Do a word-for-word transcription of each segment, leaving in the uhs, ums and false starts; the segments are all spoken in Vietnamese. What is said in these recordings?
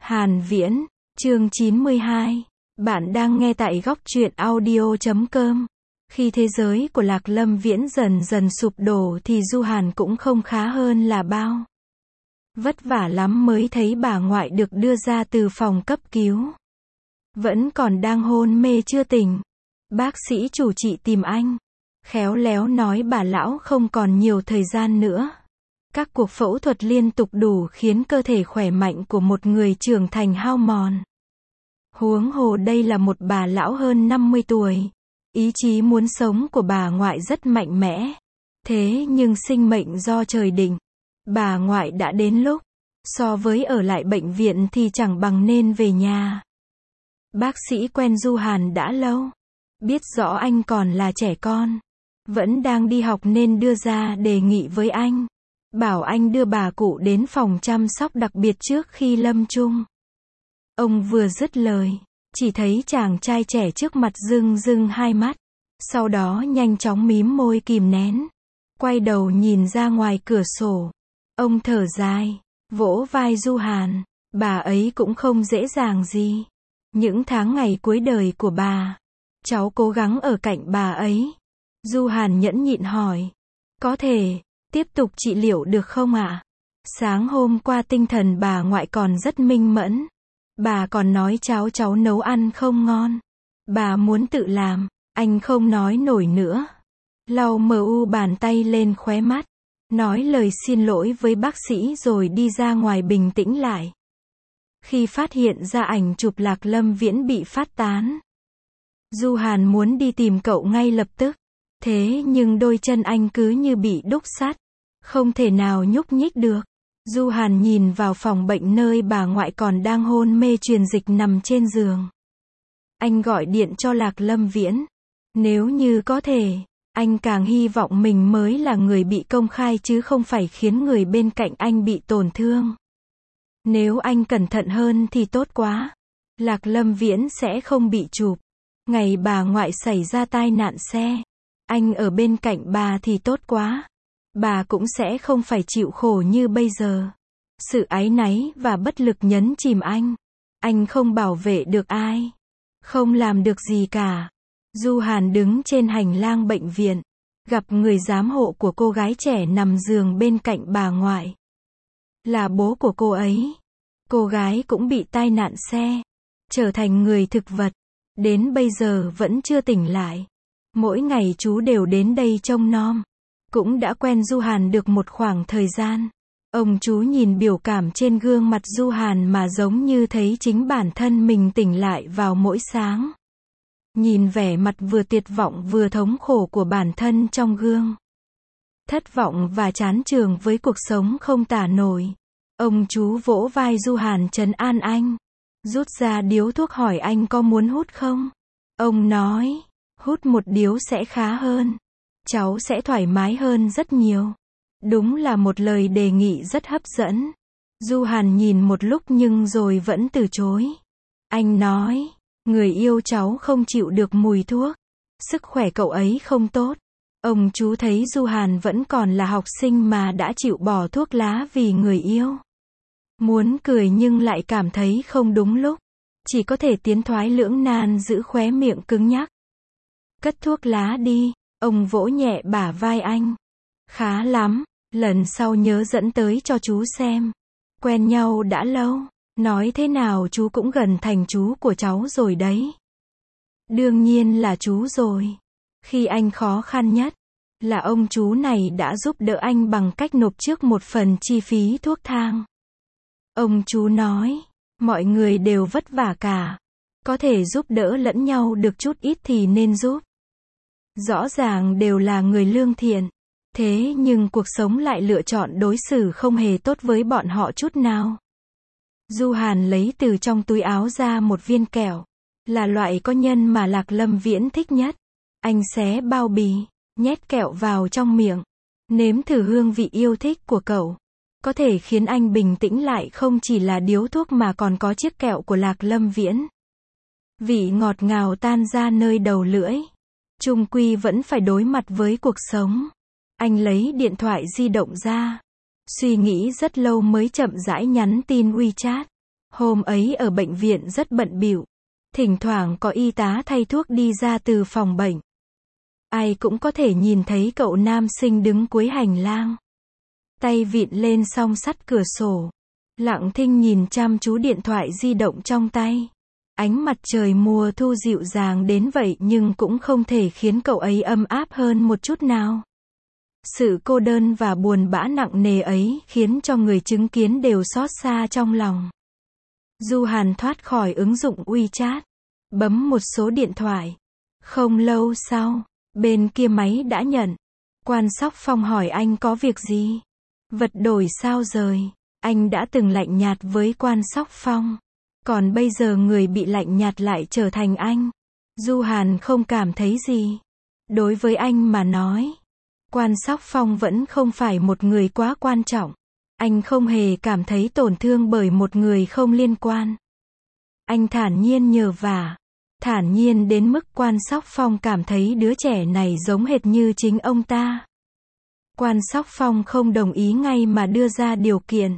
Hàn Viễn, chương chín mươi hai. Bạn đang nghe tại góc truyện audio chấm com. Khi thế giới của Lạc Lâm Viễn dần dần sụp đổ thì Du Hàn cũng không khá hơn là bao. Vất vả lắm mới thấy bà ngoại được đưa ra từ phòng cấp cứu. Vẫn còn đang hôn mê chưa tỉnh. Bác sĩ chủ trị tìm anh. Khéo léo nói bà lão không còn nhiều thời gian nữa. Các cuộc phẫu thuật liên tục đủ khiến cơ thể khỏe mạnh của một người trưởng thành hao mòn. Huống hồ đây là một bà lão hơn năm mươi tuổi. Ý chí muốn sống của bà ngoại rất mạnh mẽ. Thế nhưng sinh mệnh do trời định. Bà ngoại đã đến lúc. So với ở lại bệnh viện thì chẳng bằng nên về nhà. Bác sĩ quen Du Hàn đã lâu. Biết rõ anh còn là trẻ con. Vẫn đang đi học nên đưa ra đề nghị với anh. Bảo anh đưa bà cụ đến phòng chăm sóc đặc biệt trước khi lâm chung. Ông vừa dứt lời, chỉ thấy chàng trai trẻ trước mặt rưng rưng hai mắt. Sau đó nhanh chóng mím môi kìm nén. Quay đầu nhìn ra ngoài cửa sổ. Ông thở dài, vỗ vai Du Hàn. Bà ấy cũng không dễ dàng gì. Những tháng ngày cuối đời của bà, cháu cố gắng ở cạnh bà ấy. Du Hàn nhẫn nhịn hỏi. Có thể tiếp tục trị liệu được không ạ? Sáng hôm qua tinh thần bà ngoại còn rất minh mẫn. Bà còn nói cháu cháu nấu ăn không ngon. Bà muốn tự làm. Anh không nói nổi nữa. Lau mờ u bàn tay lên khóe mắt. Nói lời xin lỗi với bác sĩ rồi đi ra ngoài bình tĩnh lại. Khi phát hiện ra ảnh chụp Lạc Lâm Viễn bị phát tán, Du Hàn muốn đi tìm cậu ngay lập tức. Thế nhưng đôi chân anh cứ như bị đúc sắt. Không thể nào nhúc nhích được. Du Hàn nhìn vào phòng bệnh nơi bà ngoại còn đang hôn mê truyền dịch nằm trên giường. Anh gọi điện cho Lạc Lâm Viễn. Nếu như có thể, anh càng hy vọng mình mới là người bị công khai chứ không phải khiến người bên cạnh anh bị tổn thương. Nếu anh cẩn thận hơn thì tốt quá. Lạc Lâm Viễn sẽ không bị chụp. Ngày bà ngoại xảy ra tai nạn xe, anh ở bên cạnh bà thì tốt quá. Bà cũng sẽ không phải chịu khổ như bây giờ. Sự áy náy và bất lực nhấn chìm anh. Anh không bảo vệ được ai. Không làm được gì cả. Du Hàn đứng trên hành lang bệnh viện. Gặp người giám hộ của cô gái trẻ nằm giường bên cạnh bà ngoại. Là bố của cô ấy. Cô gái cũng bị tai nạn xe. Trở thành người thực vật. Đến bây giờ vẫn chưa tỉnh lại. Mỗi ngày chú đều đến đây trông nom. Cũng đã quen Du Hàn được một khoảng thời gian. Ông chú nhìn biểu cảm trên gương mặt Du Hàn mà giống như thấy chính bản thân mình tỉnh lại vào mỗi sáng. Nhìn vẻ mặt vừa tuyệt vọng vừa thống khổ của bản thân trong gương. Thất vọng và chán chường với cuộc sống không tả nổi. Ông chú vỗ vai Du Hàn trấn an anh. Rút ra điếu thuốc hỏi anh có muốn hút không? Ông nói, hút một điếu sẽ khá hơn. Cháu sẽ thoải mái hơn rất nhiều. Đúng là một lời đề nghị rất hấp dẫn. Du Hàn nhìn một lúc nhưng rồi vẫn từ chối. Anh nói, người yêu cháu không chịu được mùi thuốc. Sức khỏe cậu ấy không tốt. Ông chú thấy Du Hàn vẫn còn là học sinh mà đã chịu bỏ thuốc lá vì người yêu. Muốn cười nhưng lại cảm thấy không đúng lúc. Chỉ có thể tiến thoái lưỡng nan giữ khóe miệng cứng nhắc. Cất thuốc lá đi. Ông vỗ nhẹ bả vai anh. Khá lắm, lần sau nhớ dẫn tới cho chú xem. Quen nhau đã lâu, nói thế nào chú cũng gần thành chú của cháu rồi đấy. Đương nhiên là chú rồi. Khi anh khó khăn nhất, là ông chú này đã giúp đỡ anh bằng cách nộp trước một phần chi phí thuốc thang. Ông chú nói, mọi người đều vất vả cả. Có thể giúp đỡ lẫn nhau được chút ít thì nên giúp. Rõ ràng đều là người lương thiện. Thế nhưng cuộc sống lại lựa chọn đối xử không hề tốt với bọn họ chút nào. Du Hàn lấy từ trong túi áo ra một viên kẹo. Là loại có nhân mà Lạc Lâm Viễn thích nhất. Anh xé bao bì, nhét kẹo vào trong miệng. Nếm thử hương vị yêu thích của cậu. Có thể khiến anh bình tĩnh lại không chỉ là điếu thuốc mà còn có chiếc kẹo của Lạc Lâm Viễn. Vị ngọt ngào tan ra nơi đầu lưỡi. Chung quy vẫn phải đối mặt với cuộc sống. Anh lấy điện thoại di động ra. Suy nghĩ rất lâu mới chậm rãi nhắn tin WeChat. Hôm ấy ở bệnh viện rất bận bịu. Thỉnh thoảng có y tá thay thuốc đi ra từ phòng bệnh. Ai cũng có thể nhìn thấy cậu nam sinh đứng cuối hành lang. Tay vịn lên song sắt cửa sổ. Lặng thinh nhìn chăm chú điện thoại di động trong tay. Ánh mặt trời mùa thu dịu dàng đến vậy nhưng cũng không thể khiến cậu ấy ấm áp hơn một chút nào. Sự cô đơn và buồn bã nặng nề ấy khiến cho người chứng kiến đều xót xa trong lòng. Du Hàn thoát khỏi ứng dụng WeChat. Bấm một số điện thoại. Không lâu sau, bên kia máy đã nhận. Quan Sóc Phong hỏi anh có việc gì? Vật đổi sao rời. Anh đã từng lạnh nhạt với Quan Sóc Phong. Còn bây giờ người bị lạnh nhạt lại trở thành anh. Du Hàn không cảm thấy gì. Đối với anh mà nói, Quan Sóc Phong vẫn không phải một người quá quan trọng. Anh không hề cảm thấy tổn thương bởi một người không liên quan. Anh thản nhiên nhờ vả. Thản nhiên đến mức Quan Sóc Phong cảm thấy đứa trẻ này giống hệt như chính ông ta. Quan Sóc Phong không đồng ý ngay mà đưa ra điều kiện.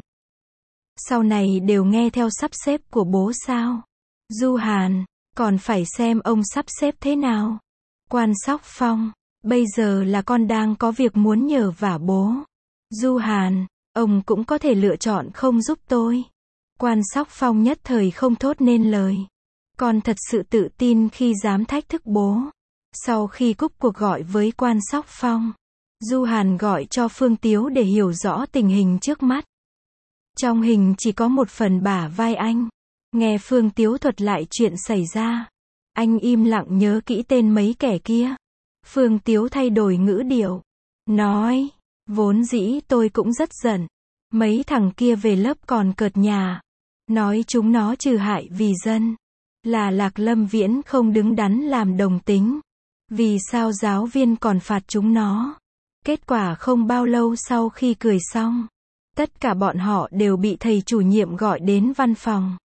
Sau này đều nghe theo sắp xếp của bố sao? Du Hàn, còn phải xem ông sắp xếp thế nào. Quan Sóc Phong, bây giờ là con đang có việc muốn nhờ vả bố. Du Hàn, ông cũng có thể lựa chọn không giúp tôi. Quan Sóc Phong nhất thời không thốt nên lời. Con thật sự tự tin khi dám thách thức bố. Sau khi cúp cuộc gọi với Quan Sóc Phong, Du Hàn gọi cho Phương Tiếu để hiểu rõ tình hình trước mắt. Trong hình chỉ có một phần bả vai anh. Nghe Phương Tiếu thuật lại chuyện xảy ra. Anh im lặng nhớ kỹ tên mấy kẻ kia. Phương Tiếu thay đổi ngữ điệu. Nói, vốn dĩ tôi cũng rất giận. Mấy thằng kia về lớp còn cợt nhà. Nói chúng nó trừ hại vì dân. Là Lạc Lâm Viễn không đứng đắn làm đồng tính. Vì sao giáo viên còn phạt chúng nó? Kết quả không bao lâu sau khi cười xong, tất cả bọn họ đều bị thầy chủ nhiệm gọi đến văn phòng.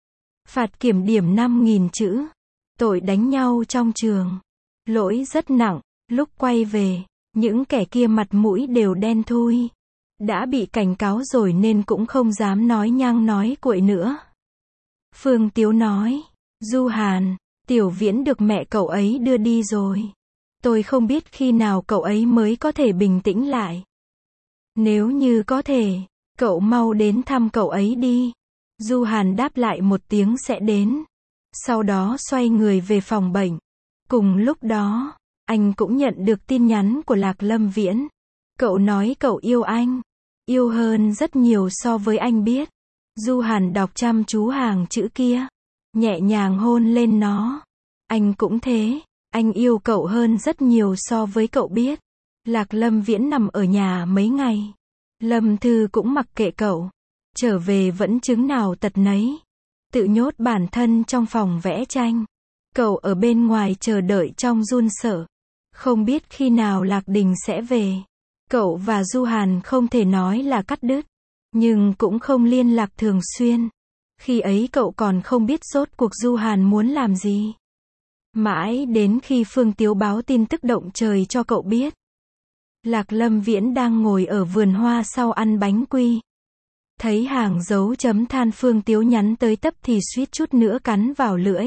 Phạt kiểm điểm năm nghìn chữ. Tội đánh nhau trong trường. Lỗi rất nặng. Lúc quay về, những kẻ kia mặt mũi đều đen thui. Đã bị cảnh cáo rồi nên cũng không dám nói nhăng nói cuội nữa. Phương Tiếu nói, Du Hàn, Tiểu Viễn được mẹ cậu ấy đưa đi rồi. Tôi không biết khi nào cậu ấy mới có thể bình tĩnh lại. Nếu như có thể, cậu mau đến thăm cậu ấy đi. Du Hàn đáp lại một tiếng sẽ đến. Sau đó xoay người về phòng bệnh. Cùng lúc đó, anh cũng nhận được tin nhắn của Lạc Lâm Viễn. Cậu nói cậu yêu anh. Yêu hơn rất nhiều so với anh biết. Du Hàn đọc chăm chú hàng chữ kia. Nhẹ nhàng hôn lên nó. Anh cũng thế. Anh yêu cậu hơn rất nhiều so với cậu biết. Lạc Lâm Viễn nằm ở nhà mấy ngày. Lâm Thư cũng mặc kệ cậu. Trở về vẫn chứng nào tật nấy. Tự nhốt bản thân trong phòng vẽ tranh. Cậu ở bên ngoài chờ đợi trong run sợ. Không biết khi nào Lạc Đình sẽ về. Cậu và Du Hàn không thể nói là cắt đứt. Nhưng cũng không liên lạc thường xuyên. Khi ấy cậu còn không biết rốt cuộc Du Hàn muốn làm gì. Mãi đến khi Phương Tiếu báo tin tức động trời cho cậu biết. Lạc Lâm Viễn đang ngồi ở vườn hoa sau ăn bánh quy. Thấy hàng dấu chấm than Phương Tiếu nhắn tới tấp thì suýt chút nữa cắn vào lưỡi.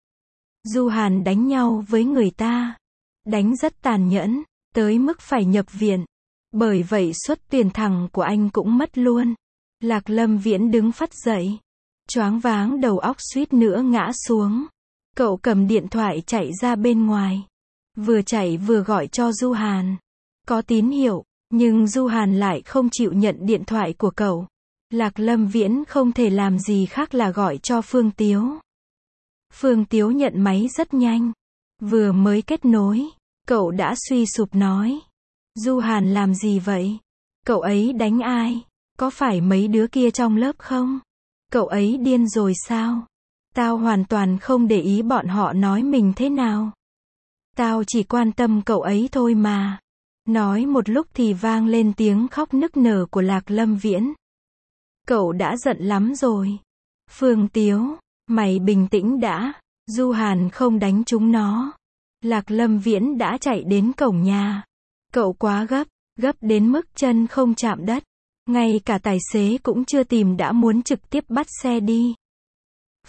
Du Hàn đánh nhau với người ta. Đánh rất tàn nhẫn, tới mức phải nhập viện. Bởi vậy suất tuyển thẳng của anh cũng mất luôn. Lạc Lâm Viễn đứng phắt dậy. Choáng váng đầu óc suýt nữa ngã xuống. Cậu cầm điện thoại chạy ra bên ngoài. Vừa chạy vừa gọi cho Du Hàn. Có tín hiệu, nhưng Du Hàn lại không chịu nhận điện thoại của cậu. Lạc Lâm Viễn không thể làm gì khác là gọi cho Phương Tiếu. Phương Tiếu nhận máy rất nhanh. Vừa mới kết nối, cậu đã suy sụp nói. Du Hàn làm gì vậy? Cậu ấy đánh ai? Có phải mấy đứa kia trong lớp không? Cậu ấy điên rồi sao? Tao hoàn toàn không để ý bọn họ nói mình thế nào. Tao chỉ quan tâm cậu ấy thôi mà. Nói một lúc thì vang lên tiếng khóc nức nở của Lạc Lâm Viễn. Cậu đã giận lắm rồi. Phương Tiếu, mày bình tĩnh đã. Du Hàn không đánh chúng nó. Lạc Lâm Viễn đã chạy đến cổng nhà. Cậu quá gấp, gấp đến mức chân không chạm đất. Ngay cả tài xế cũng chưa tìm đã muốn trực tiếp bắt xe đi.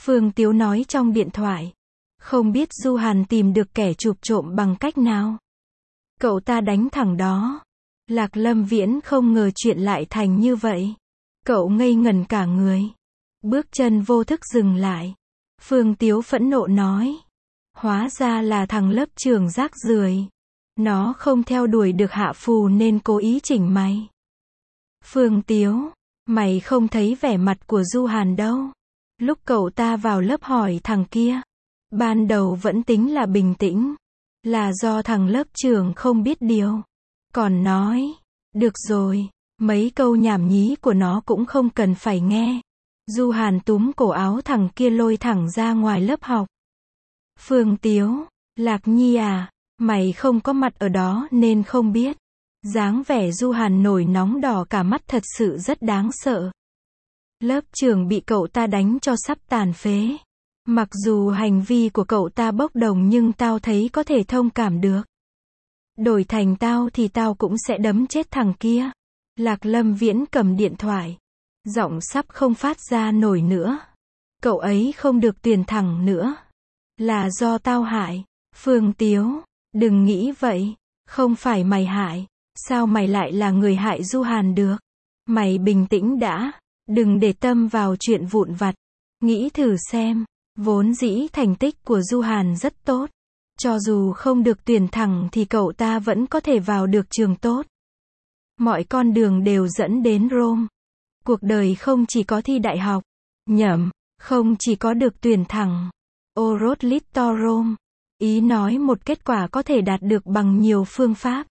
Phương Tiếu nói trong điện thoại. Không biết Du Hàn tìm được kẻ chụp trộm bằng cách nào. Cậu ta đánh thẳng đó. Lạc Lâm Viễn không ngờ chuyện lại thành như vậy. Cậu ngây ngẩn cả người. Bước chân vô thức dừng lại. Phương Tiếu phẫn nộ nói. Hóa ra là thằng lớp trưởng rác rưởi. Nó không theo đuổi được Hạ Phù nên cố ý chỉnh mày. Phương Tiếu, mày không thấy vẻ mặt của Du Hàn đâu. Lúc cậu ta vào lớp hỏi thằng kia. Ban đầu vẫn tính là bình tĩnh. Là do thằng lớp trưởng không biết điều. Còn nói, được rồi, mấy câu nhảm nhí của nó cũng không cần phải nghe. Du Hàn túm cổ áo thằng kia lôi thẳng ra ngoài lớp học. Phương Tiếu, Lạc Nhi à, mày không có mặt ở đó nên không biết. Dáng vẻ Du Hàn nổi nóng đỏ cả mắt thật sự rất đáng sợ. Lớp trưởng bị cậu ta đánh cho sắp tàn phế. Mặc dù hành vi của cậu ta bốc đồng nhưng tao thấy có thể thông cảm được. Đổi thành tao thì tao cũng sẽ đấm chết thằng kia. Lạc Lâm Viễn cầm điện thoại. Giọng sắp không phát ra nổi nữa. Cậu ấy không được tuyển thẳng nữa. Là do tao hại. Phương Tiếu, đừng nghĩ vậy. Không phải mày hại. Sao mày lại là người hại Du Hàn được? Mày bình tĩnh đã. Đừng để tâm vào chuyện vụn vặt. Nghĩ thử xem. Vốn dĩ thành tích của Du Hàn rất tốt. Cho dù không được tuyển thẳng thì cậu ta vẫn có thể vào được trường tốt. Mọi con đường đều dẫn đến Rome. Cuộc đời không chỉ có thi đại học. Nhầm, không chỉ có được tuyển thẳng. Orot Litto Rome. Ý nói một kết quả có thể đạt được bằng nhiều phương pháp.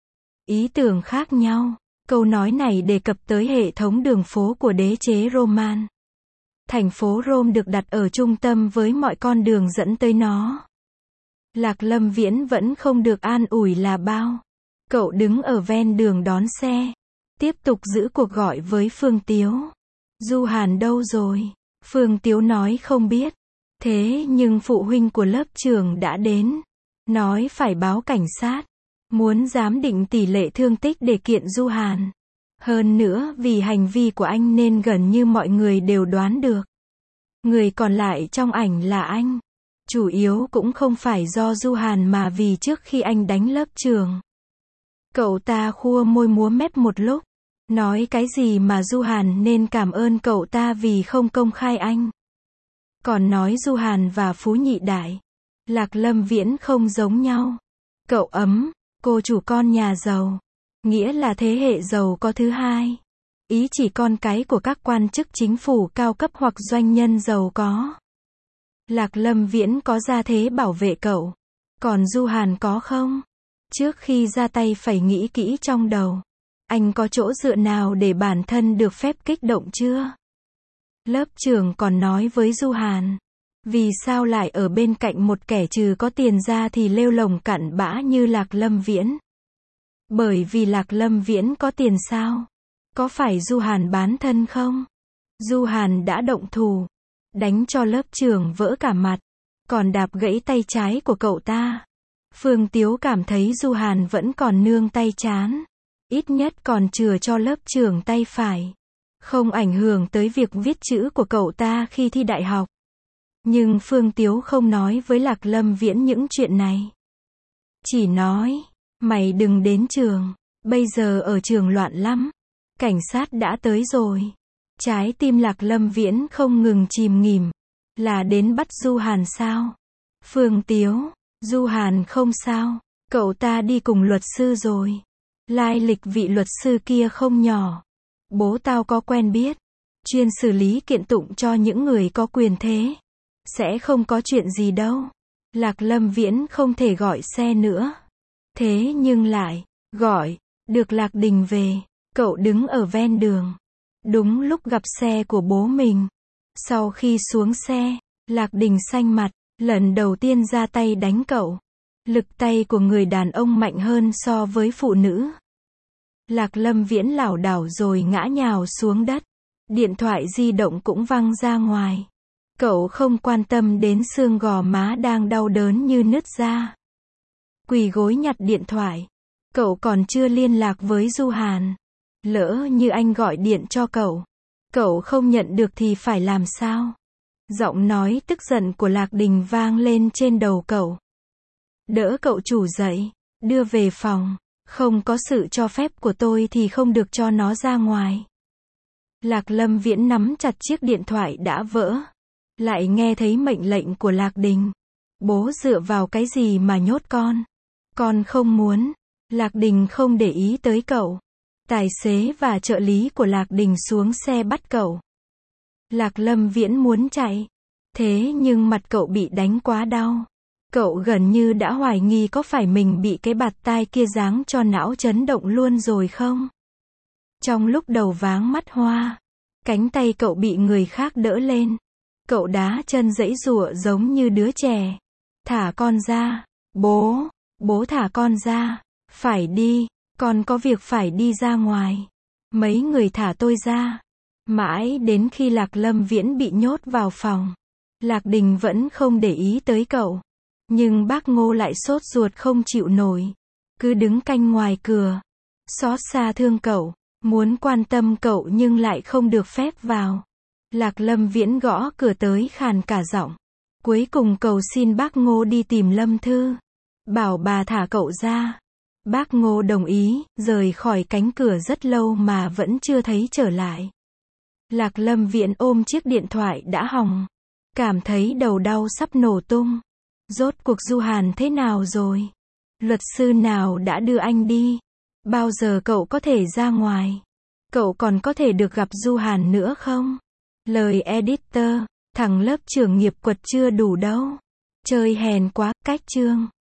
Ý tưởng khác nhau. Câu nói này đề cập tới hệ thống đường phố của đế chế Roman. Thành phố Rome được đặt ở trung tâm với mọi con đường dẫn tới nó. Lạc Lâm Viễn vẫn không được an ủi là bao. Cậu đứng ở ven đường đón xe. Tiếp tục giữ cuộc gọi với Phương Tiếu. Du Hàn đâu rồi? Phương Tiếu nói không biết. Thế nhưng phụ huynh của lớp trưởng đã đến. Nói phải báo cảnh sát. Muốn giám định tỷ lệ thương tích để kiện Du Hàn. Hơn nữa vì hành vi của anh nên gần như mọi người đều đoán được. Người còn lại trong ảnh là anh. Chủ yếu cũng không phải do Du Hàn mà vì trước khi anh đánh lớp trưởng. Cậu ta khua môi múa mép một lúc. Nói cái gì mà Du Hàn nên cảm ơn cậu ta vì không công khai anh. Còn nói Du Hàn và Phú Nhị Đại. Lạc Lâm Viễn không giống nhau. Cậu ấm, cô chủ con nhà giàu. Nghĩa là thế hệ giàu có thứ hai. Ý chỉ con cái của các quan chức chính phủ cao cấp hoặc doanh nhân giàu có. Lạc Lâm Viễn có ra thế bảo vệ cậu. Còn Du Hàn có không? Trước khi ra tay phải nghĩ kỹ trong đầu. Anh có chỗ dựa nào để bản thân được phép kích động chưa? Lớp trưởng còn nói với Du Hàn. Vì sao lại ở bên cạnh một kẻ trừ có tiền ra thì lêu lồng cặn bã như Lạc Lâm Viễn? Bởi vì Lạc Lâm Viễn có tiền sao? Có phải Du Hàn bán thân không? Du Hàn đã động thủ. Đánh cho lớp trưởng vỡ cả mặt. Còn đạp gãy tay trái của cậu ta. Phương Tiếu cảm thấy Du Hàn vẫn còn nương tay trán. Ít nhất còn chừa cho lớp trưởng tay phải. Không ảnh hưởng tới việc viết chữ của cậu ta khi thi đại học. Nhưng Phương Tiếu không nói với Lạc Lâm Viễn những chuyện này. Chỉ nói, mày đừng đến trường. Bây giờ ở trường loạn lắm. Cảnh sát đã tới rồi. Trái tim Lạc Lâm Viễn không ngừng chìm nghỉm. Là đến bắt Du Hàn sao? Phương Tiếu, Du Hàn không sao. Cậu ta đi cùng luật sư rồi. Lai lịch vị luật sư kia không nhỏ. Bố tao có quen biết. Chuyên xử lý kiện tụng cho những người có quyền thế. Sẽ không có chuyện gì đâu. Lạc Lâm Viễn không thể gọi xe nữa. Thế nhưng lại, gọi, được Lạc Đình về. Cậu đứng ở ven đường. Đúng lúc gặp xe của bố mình. Sau khi xuống xe, Lạc Đình xanh mặt, lần đầu tiên ra tay đánh cậu. Lực tay của người đàn ông mạnh hơn so với phụ nữ. Lạc Lâm Viễn lảo đảo rồi ngã nhào xuống đất. Điện thoại di động cũng văng ra ngoài. Cậu không quan tâm đến xương gò má đang đau đớn như nứt ra. Quỳ gối nhặt điện thoại. Cậu còn chưa liên lạc với Du Hàn. Lỡ như anh gọi điện cho cậu. Cậu không nhận được thì phải làm sao? Giọng nói tức giận của Lạc Đình vang lên trên đầu cậu. Đỡ cậu chủ dậy, đưa về phòng, không có sự cho phép của tôi thì không được cho nó ra ngoài. Lạc Lâm Viễn nắm chặt chiếc điện thoại đã vỡ. Lại nghe thấy mệnh lệnh của Lạc Đình. Bố dựa vào cái gì mà nhốt con? Con không muốn. Lạc Đình không để ý tới cậu. Tài xế và trợ lý của Lạc Đình xuống xe bắt cậu. Lạc Lâm Viễn muốn chạy. Thế nhưng mặt cậu bị đánh quá đau. Cậu gần như đã hoài nghi có phải mình bị cái bạt tai kia giáng cho não chấn động luôn rồi không? Trong lúc đầu váng mắt hoa, cánh tay cậu bị người khác đỡ lên. Cậu đá chân giãy giụa giống như đứa trẻ. Thả con ra. Bố, bố thả con ra. Phải đi, con có việc phải đi ra ngoài. Mấy người thả tôi ra. Mãi đến khi Lạc Lâm Viễn bị nhốt vào phòng. Lạc Đình vẫn không để ý tới cậu. Nhưng bác Ngô lại sốt ruột không chịu nổi. Cứ đứng canh ngoài cửa. Xót xa thương cậu. Muốn quan tâm cậu nhưng lại không được phép vào. Lạc Lâm Viễn gõ cửa tới khàn cả giọng. Cuối cùng cầu xin bác Ngô đi tìm Lâm Thư. Bảo bà thả cậu ra. Bác Ngô đồng ý, rời khỏi cánh cửa rất lâu mà vẫn chưa thấy trở lại. Lạc Lâm Viễn ôm chiếc điện thoại đã hỏng. Cảm thấy đầu đau sắp nổ tung. Rốt cuộc Du Hàn thế nào rồi? Luật sư nào đã đưa anh đi? Bao giờ cậu có thể ra ngoài? Cậu còn có thể được gặp Du Hàn nữa không? Lời editor, thằng lớp trưởng nghiệp quật chưa đủ đâu. Chơi hèn quá, cách chương.